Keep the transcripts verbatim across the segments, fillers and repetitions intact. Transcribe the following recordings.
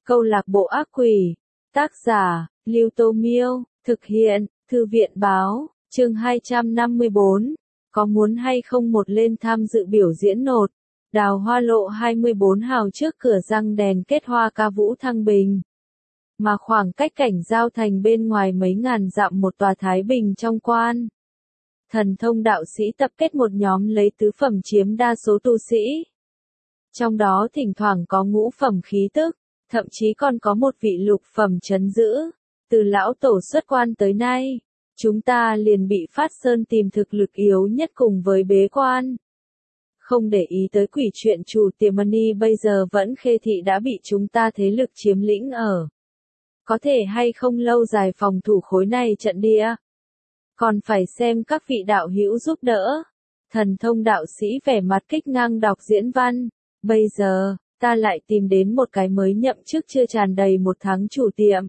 Câu lạc bộ ác quỷ. Tác giả, Lưu Tô Miêu. Thực hiện, Thư viện Báo. Chương hai trăm năm mươi bốn. Có muốn hay không một lên tham dự biểu diễn nột. Đào Hoa Lộ hai mươi bốn hào trước cửa răng đèn kết hoa ca vũ Thăng Bình. Mà khoảng cách cảnh giao thành bên ngoài mấy ngàn dặm một tòa Thái Bình trong quan. Thần thông đạo sĩ tập kết một nhóm lấy tứ phẩm chiếm đa số tu sĩ. Trong đó thỉnh thoảng có ngũ phẩm khí tức, thậm chí còn có một vị lục phẩm trấn giữ. Từ lão tổ xuất quan tới nay, chúng ta liền bị Phát Sơn tìm thực lực yếu nhất cùng với bế quan. Không để ý tới quỷ chuyện chủ tiệm money bây giờ vẫn khê thị đã bị chúng ta thế lực chiếm lĩnh ở. Có thể hay không lâu dài phòng thủ khối này trận địa. Còn phải xem các vị đạo hữu giúp đỡ. Thần thông đạo sĩ vẻ mặt kích ngang đọc diễn văn. Bây giờ, ta lại tìm đến một cái mới nhậm chức chưa tràn đầy một tháng chủ tiệm.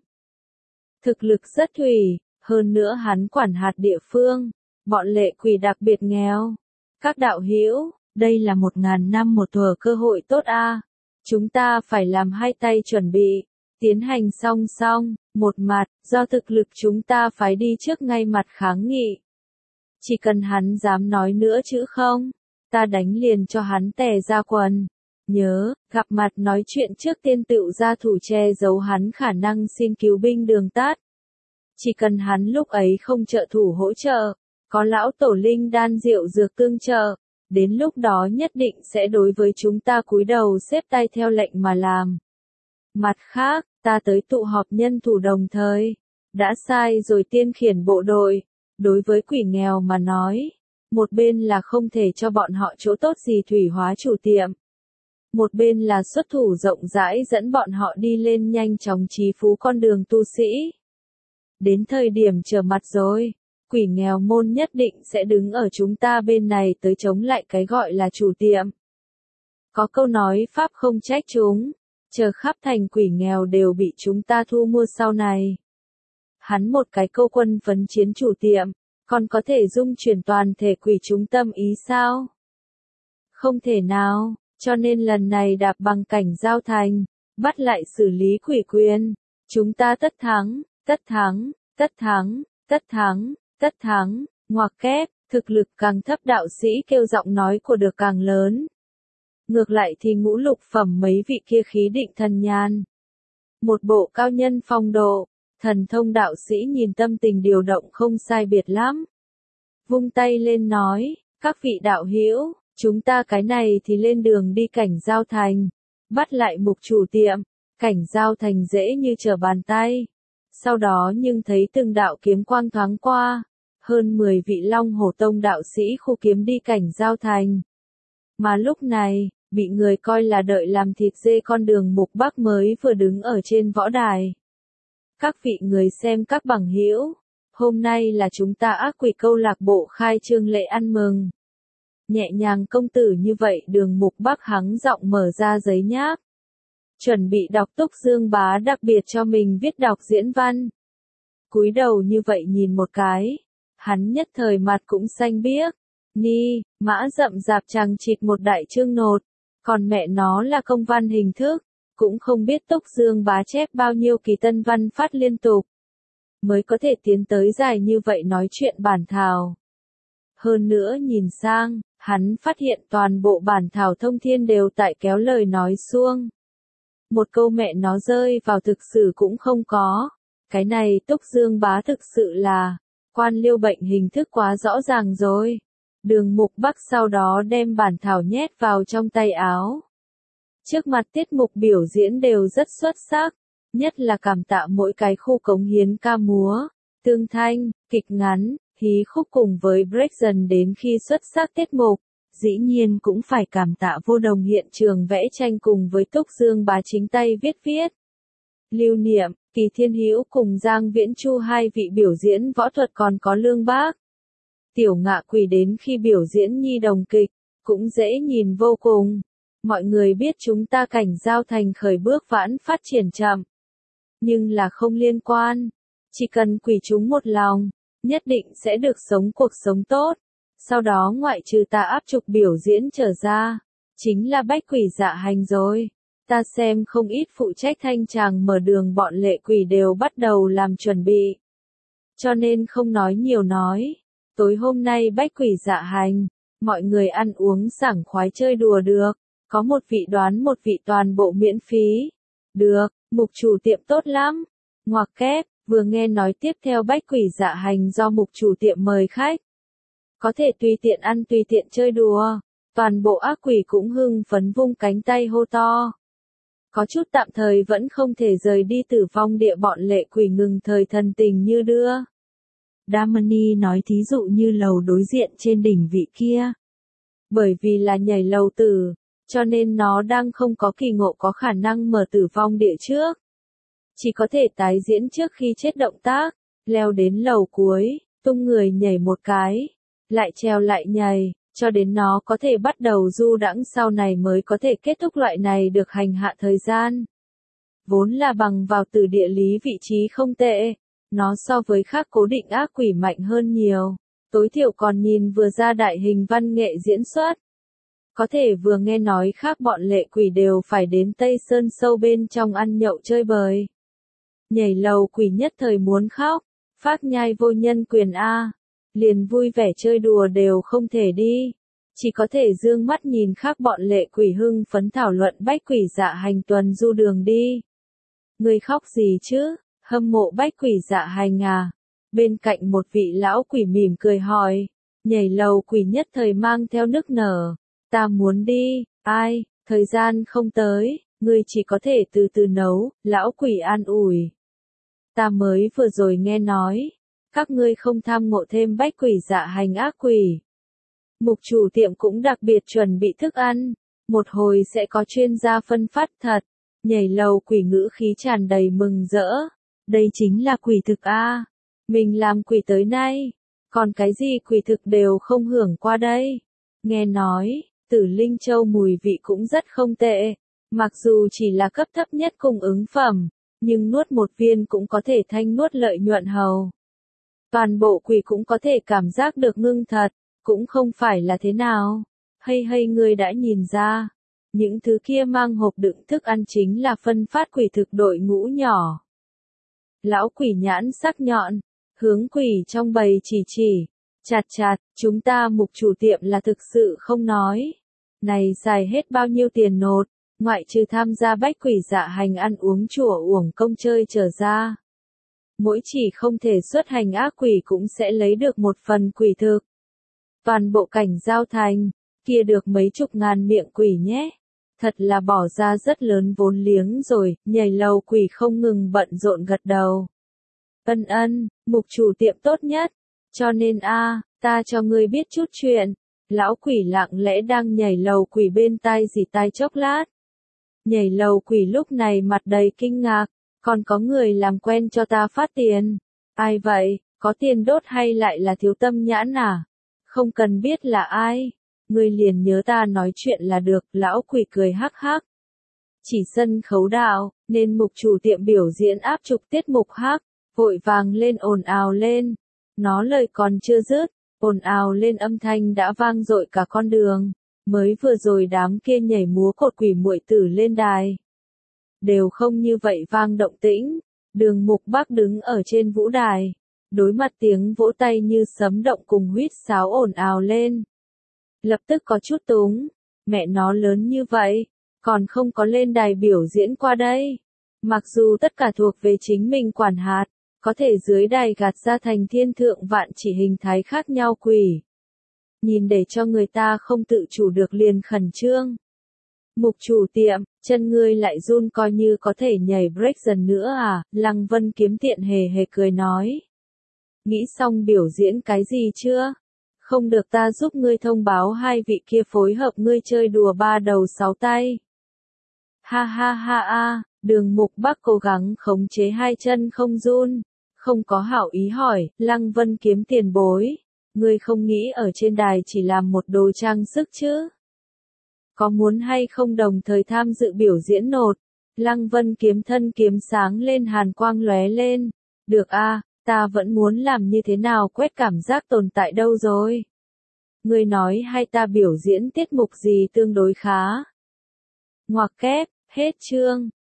Thực lực rất thủy, hơn nữa hắn quản hạt địa phương, bọn lệ quỷ đặc biệt nghèo. Các đạo hữu, đây là một ngàn năm một thuở cơ hội tốt a. Chúng ta phải làm hai tay chuẩn bị, tiến hành song song, một mặt, do thực lực chúng ta phải đi trước ngay mặt kháng nghị. Chỉ cần hắn dám nói nữa chữ không, ta đánh liền cho hắn tè ra quần. Nhớ, gặp mặt nói chuyện trước tiên tựu ra thủ che giấu hắn khả năng xin cứu binh đường tát. Chỉ cần hắn lúc ấy không trợ thủ hỗ trợ, có lão tổ linh đan rượu dược tương trợ, đến lúc đó nhất định sẽ đối với chúng ta cúi đầu xếp tay theo lệnh mà làm. Mặt khác, ta tới tụ họp nhân thủ đồng thời, đã sai rồi tiên khiển bộ đội, đối với quỷ nghèo mà nói, một bên là không thể cho bọn họ chỗ tốt gì thủy hóa chủ tiệm. Một bên là xuất thủ rộng rãi dẫn bọn họ đi lên nhanh chóng chí phú con đường tu sĩ. Đến thời điểm trở mặt rồi, quỷ nghèo môn nhất định sẽ đứng ở chúng ta bên này tới chống lại cái gọi là chủ tiệm. Có câu nói Pháp không trách chúng, chờ khắp thành quỷ nghèo đều bị chúng ta thu mua sau này. Hắn một cái câu quân phấn chiến chủ tiệm, còn có thể dung chuyển toàn thể quỷ chúng tâm ý sao? Không thể nào. Cho nên lần này đạp bằng cảnh giao thành, bắt lại xử lý quỷ quyền. Chúng ta tất thắng, tất thắng, tất thắng, tất thắng, tất thắng, ngoặc kép, thực lực càng thấp đạo sĩ kêu giọng nói của được càng lớn. Ngược lại thì ngũ lục phẩm mấy vị kia khí định thần nhàn. Một bộ cao nhân phong độ, thần thông đạo sĩ nhìn tâm tình điều động không sai biệt lắm. Vung tay lên nói, các vị đạo hữu. Chúng ta cái này thì lên đường đi cảnh giao thành, bắt lại mục chủ tiệm, cảnh giao thành dễ như trở bàn tay. Sau đó nhưng thấy từng đạo kiếm quang thoáng qua, hơn mười vị Long Hổ Tông đạo sĩ khu kiếm đi cảnh giao thành. Mà lúc này, bị người coi là đợi làm thịt dê con đường mục bắc mới vừa đứng ở trên võ đài. Các vị người xem các bằng hữu, hôm nay là chúng ta ác quỷ câu lạc bộ khai trương lễ ăn mừng. Nhẹ nhàng công tử như vậy đường mục bắc hắng giọng mở ra giấy nháp. Chuẩn bị đọc Túc Dương Bá đặc biệt cho mình viết đọc diễn văn. Cúi đầu như vậy nhìn một cái. Hắn nhất thời mặt cũng xanh biếc. Ni, mã rậm rạp chằng chịt một đại chương nột. Còn mẹ nó là công văn hình thức. Cũng không biết Túc Dương Bá chép bao nhiêu kỳ tân văn phát liên tục. Mới có thể tiến tới dài như vậy nói chuyện bản thảo. Hơn nữa nhìn sang, hắn phát hiện toàn bộ bản thảo thông thiên đều tại kéo lời nói suông. Một câu mẹ nó rơi vào thực sự cũng không có. Cái này Túc Dương Bá thực sự là, quan liêu bệnh hình thức quá rõ ràng rồi. Đường mục bắc sau đó đem bản thảo nhét vào trong tay áo. Trước mặt tiết mục biểu diễn đều rất xuất sắc, nhất là cảm tạ mỗi cái khu cống hiến ca múa, tương thanh, kịch ngắn. Hí khúc cùng với break dần đến khi xuất sắc tiết mục, dĩ nhiên cũng phải cảm tạ Vô Đồng hiện trường vẽ tranh cùng với Túc Dương Bá chính tay viết viết. Lưu Niệm, Kỳ Thiên Hữu cùng Giang Viễn Chu hai vị biểu diễn võ thuật còn có Lương Bác. Tiểu Ngạ Quỷ đến khi biểu diễn nhi đồng kịch, cũng dễ nhìn vô cùng. Mọi người biết chúng ta cảnh giao thành khởi bước vãn phát triển chậm. Nhưng là không liên quan. Chỉ cần quỷ chúng một lòng. Nhất định sẽ được sống cuộc sống tốt. Sau đó ngoại trừ ta áp trục biểu diễn trở ra, chính là bách quỷ dạ hành rồi. Ta xem không ít phụ trách thanh tràng mở đường bọn lệ quỷ đều bắt đầu làm chuẩn bị. Cho nên không nói nhiều nói. Tối hôm nay bách quỷ dạ hành, mọi người ăn uống sảng khoái chơi đùa được. Có một vị đoán một vị toàn bộ miễn phí. Được, mục chủ tiệm tốt lắm. Ngoặc kép, vừa nghe nói tiếp theo bách quỷ dạ hành do mục chủ tiệm mời khách. Có thể tùy tiện ăn tùy tiện chơi đùa. Toàn bộ ác quỷ cũng hưng phấn vung cánh tay hô to. Có chút tạm thời vẫn không thể rời đi Tử Vong địa bọn lệ quỷ ngừng thời thần tình như đưa. Damani nói thí dụ như lầu đối diện trên đỉnh vị kia. Bởi vì là nhảy lầu tử, cho nên nó đang không có kỳ ngộ có khả năng mở Tử Vong địa trước. Chỉ có thể tái diễn trước khi chết động tác, leo đến lầu cuối, tung người nhảy một cái, lại treo lại nhảy, cho đến nó có thể bắt đầu du đãng sau này mới có thể kết thúc loại này được hành hạ thời gian. Vốn là bằng vào từ địa lý vị trí không tệ, nó so với khác cố định ác quỷ mạnh hơn nhiều, tối thiểu còn nhìn vừa ra đại hình văn nghệ diễn xuất. Có thể vừa nghe nói khác bọn lệ quỷ đều phải đến Tây Sơn sâu bên trong ăn nhậu chơi bời. Nhảy lầu quỷ nhất thời muốn khóc, phác nhai vô nhân quyền A, liền vui vẻ chơi đùa đều không thể đi, chỉ có thể dương mắt nhìn khác bọn lệ quỷ hưng phấn thảo luận bách quỷ dạ hành tuần du đường đi. Người khóc gì chứ, hâm mộ bách quỷ dạ hành à? Bên cạnh một vị lão quỷ mỉm cười hỏi, nhảy lầu quỷ nhất thời mang theo nức nở, ta muốn đi, ai, thời gian không tới, ngươi chỉ có thể từ từ nấu, lão quỷ an ủi. Ta mới vừa rồi nghe nói, các ngươi không tham ngộ thêm bách quỷ dạ hành ác quỷ. Mục chủ tiệm cũng đặc biệt chuẩn bị thức ăn, một hồi sẽ có chuyên gia phân phát thật, nhảy lầu quỷ ngữ khí tràn đầy mừng rỡ. Đây chính là quỷ thực a, mình làm quỷ tới nay, còn cái gì quỷ thực đều không hưởng qua đây. Nghe nói, Tử Linh Châu mùi vị cũng rất không tệ, mặc dù chỉ là cấp thấp nhất cung ứng phẩm, nhưng nuốt một viên cũng có thể thanh nuốt lợi nhuận hầu. Toàn bộ quỷ cũng có thể cảm giác được ngưng thật, cũng không phải là thế nào. Hay hay ngươi đã nhìn ra, những thứ kia mang hộp đựng thức ăn chính là phân phát quỷ thực đội ngũ nhỏ. Lão quỷ nhãn sắc nhọn, hướng quỷ trong bầy chỉ chỉ, chặt chặt, chúng ta mục chủ tiệm là thực sự không nói. Này xài hết bao nhiêu tiền nột, ngoại trừ tham gia bách quỷ dạ hành ăn uống chùa uổng công chơi trở ra. Mỗi chỉ không thể xuất hành ác quỷ cũng sẽ lấy được một phần quỷ thực. Toàn bộ cảnh giao thành, kia được mấy chục ngàn miệng quỷ nhé. Thật là bỏ ra rất lớn vốn liếng rồi, nhảy lầu quỷ không ngừng bận rộn gật đầu. Ân ân, mục chủ tiệm tốt nhất. Cho nên a, ta cho ngươi biết chút chuyện. Lão quỷ lặng lẽ đang nhảy lầu quỷ bên tai dì tai chốc lát. Nhảy lầu quỷ lúc này mặt đầy kinh ngạc, còn có người làm quen cho ta phát tiền. Ai vậy, có tiền đốt hay lại là thiếu tâm nhãn à? Không cần biết là ai. Ngươi liền nhớ ta nói chuyện là được, lão quỷ cười hắc hắc. Chỉ sân khấu đạo, nên mục chủ tiệm biểu diễn áp trục tiết mục hắc, vội vàng lên ồn ào lên. Nó lời còn chưa dứt, ồn ào lên âm thanh đã vang dội cả con đường. Mới vừa rồi đám kia nhảy múa cột quỷ muội tử lên đài. Đều không như vậy vang động tĩnh. Đường Mục Bác đứng ở trên vũ đài, đối mặt tiếng vỗ tay như sấm động cùng huýt sáo ồn ào lên. Lập tức có chút túng, mẹ nó lớn như vậy, còn không có lên đài biểu diễn qua đây. Mặc dù tất cả thuộc về chính mình quản hạt, có thể dưới đài gạt ra thành thiên thượng vạn chỉ hình thái khác nhau quỷ. Nhìn để cho người ta không tự chủ được liền khẩn trương. Mục chủ tiệm, chân ngươi lại run coi như có thể nhảy break dần nữa à, Lăng Vân Kiếm tiện hề hề cười nói. Nghĩ xong biểu diễn cái gì chưa? Không được ta giúp ngươi thông báo hai vị kia phối hợp ngươi chơi đùa ba đầu sáu tay. Ha ha ha a, Đường Mục Bắc cố gắng khống chế hai chân không run, không có hảo ý hỏi, Lăng Vân Kiếm tiền bối, ngươi không nghĩ ở trên đài chỉ làm một đồ trang sức chứ? Có muốn hay không đồng thời tham dự biểu diễn nột? Lăng Vân Kiếm thân kiếm sáng lên hàn quang lóe lên. Được a, ta vẫn muốn làm như thế nào quét cảm giác tồn tại đâu rồi? Ngươi nói hay ta biểu diễn tiết mục gì tương đối khá? Ngoặc kép, Hết chương.